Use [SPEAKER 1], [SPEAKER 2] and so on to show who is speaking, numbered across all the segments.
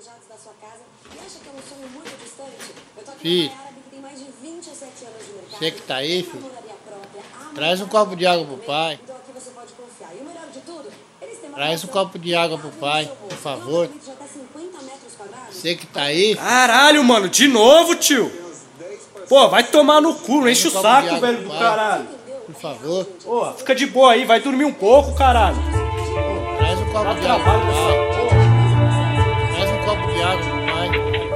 [SPEAKER 1] arrojados da sua casa e acha que é um sonho muito distante? Eu tô aqui
[SPEAKER 2] Filho,
[SPEAKER 1] numa árabe que tem mais de 27 anos de mercado.
[SPEAKER 2] você que tá aí, filho,
[SPEAKER 1] moraria própria,
[SPEAKER 2] traz um copo de água pro pai.
[SPEAKER 1] Então aqui você pode confiar. E o melhor de tudo, eles têm uma
[SPEAKER 2] Traz um copo de água pro pai, por favor.
[SPEAKER 1] já tá 50 metros quadrados.
[SPEAKER 2] Você que tá aí,
[SPEAKER 3] Caralho, mano, de novo, tio. Pô, vai tomar no cu, não enche o saco, velho do caralho.
[SPEAKER 2] por favor.
[SPEAKER 3] Pô, fica de boa aí, vai dormir um pouco, caralho.
[SPEAKER 2] Traz um copo de água pro pai. Traz um copo de água pro pai.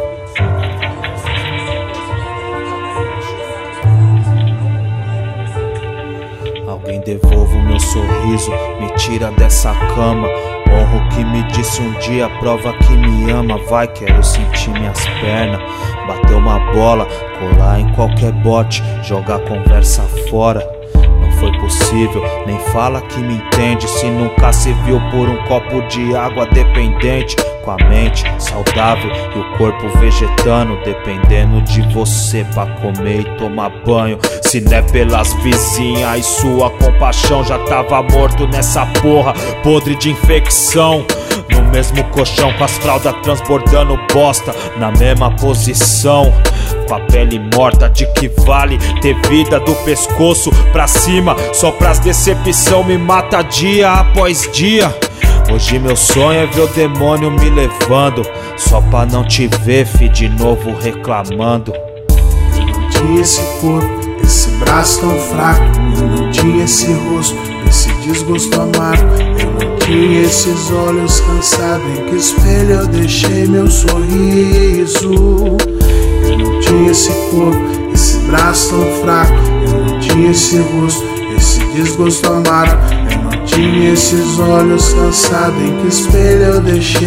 [SPEAKER 4] Alguém devolva o meu sorriso, me tira dessa cama. Honro o que me disse um dia, prova que me ama. Vai, quero sentir minhas pernas, bater uma bola, colar em qualquer bote, jogar a conversa fora. Não foi possível, nem fala que me entende, se nunca se viu por um copo de água dependente. Com a mente saudável e o corpo vegetando, dependendo de você pra comer e tomar banho. Se não é pelas vizinhas e sua compaixão, já tava morto nessa porra, podre de infecção. No mesmo colchão com as fraldas transbordando bosta, na mesma posição, com a pele morta, de que vale ter vida do pescoço pra cima? Só pras decepção me mata dia após dia. Hoje meu sonho é ver o demônio me levando, só pra não te ver, fi, de novo reclamando.
[SPEAKER 5] Eu não tinha esse corpo, esse braço tão fraco. Eu não tinha esse rosto, esse desgosto amargo. Eu não tinha esses olhos cansados, em que espelho eu deixei meu sorriso. Eu não tinha esse corpo, esse braço tão fraco. Eu não tinha esse rosto, esse desgosto amargo. Eu não tinha esses olhos cansados, em que espelho eu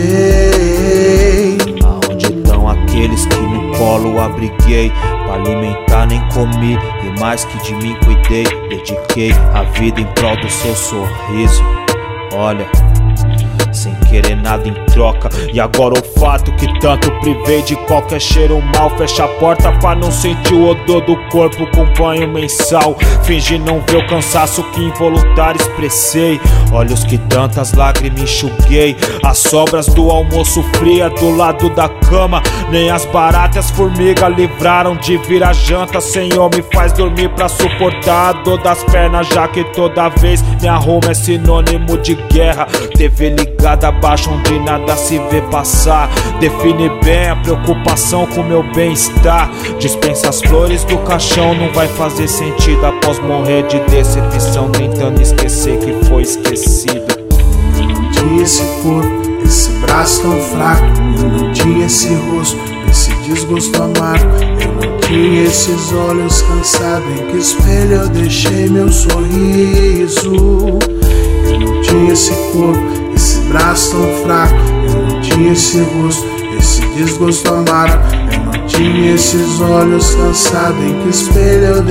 [SPEAKER 5] deixei.
[SPEAKER 4] Aonde estão aqueles que no colo abriguei? Pra alimentar nem comi, e mais que de mim cuidei. Dediquei a vida em prol do seu sorriso. Olha, sem querer nada em troca. E agora o fato que tanto privei de qualquer cheiro mal, fecha a porta pra não sentir o odor do corpo com banho mensal. Fingi não ver o cansaço que involuntário expressei, olhos que tantas lágrimas enxuguei. As sobras do almoço fria do lado da cama, nem as baratas formigas livraram de vir a janta. Senhor, me faz dormir pra suportar a dor das pernas, já que toda vez me arrumo é sinônimo de guerra. TV ligada abaixo onde nada se vê passar, define bem a preocupação com meu bem-estar. Dispensa as flores do caixão, não vai fazer sentido após morrer de decepção, tentando esquecer que foi esquecido.
[SPEAKER 5] Eu não tinha esse corpo, esse braço tão fraco. Eu não tinha esse rosto, esse desgosto amargo. Eu não tinha esses olhos cansados, em que espelho eu deixei meu sorriso. Eu não tinha esse corpo, esse braço tão fraco. Eu não tinha esse rosto, esse desgosto amargo. Eu não tinha esses olhos cansados, em que espelho eu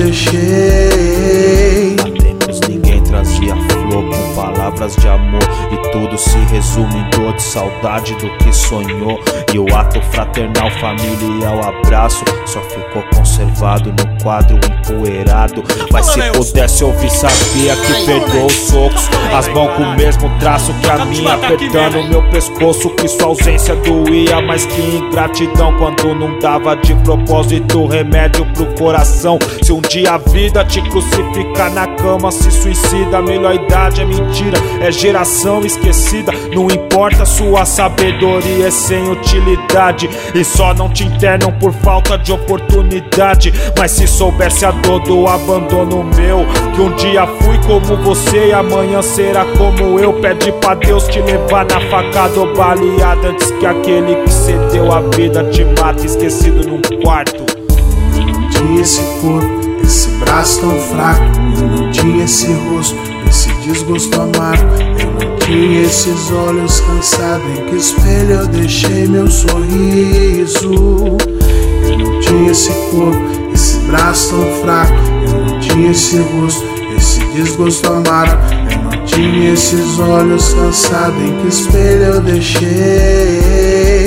[SPEAKER 5] deixei.
[SPEAKER 4] Há tempos ninguém trazia flor com palavras de amor, e tudo se resume em dor de saudade do que sonhou. E o ato fraternal, familiar, o abraço só ficou conservado no quadro empoeirado. Mas se pudesse ouvir, sabia que perdoou os socos, as mãos com o mesmo traço que a minha, apertando meu pescoço, que sua ausência doía. Mas que ingratidão quando não dava de propósito remédio pro coração. Se um dia a vida te crucificar na cama, se suicida. A melhor idade é mentira, é geração esquecida. Não importa, sua sabedoria é sem utilidade, e só não te internam por falta de oportunidade. Mas se soubesse a dor do abandono meu, que um dia fui como você e amanhã será como eu. Pede pra Deus te levar na facada ou baleada, antes que aquele que cedeu a vida te mate esquecido num quarto.
[SPEAKER 5] Eu não tinha esse corpo, esse braço tão fraco. Eu não tinha esse rosto, esse desgosto amargo. Eu não tinha esses olhos cansados, em que espelho eu deixei meu sorriso. Eu não tinha esse corpo, esse braço tão fraco. Eu não tinha esse rosto, esse desgosto amargo. Eu não tinha esses olhos cansados, em que espelho eu deixei.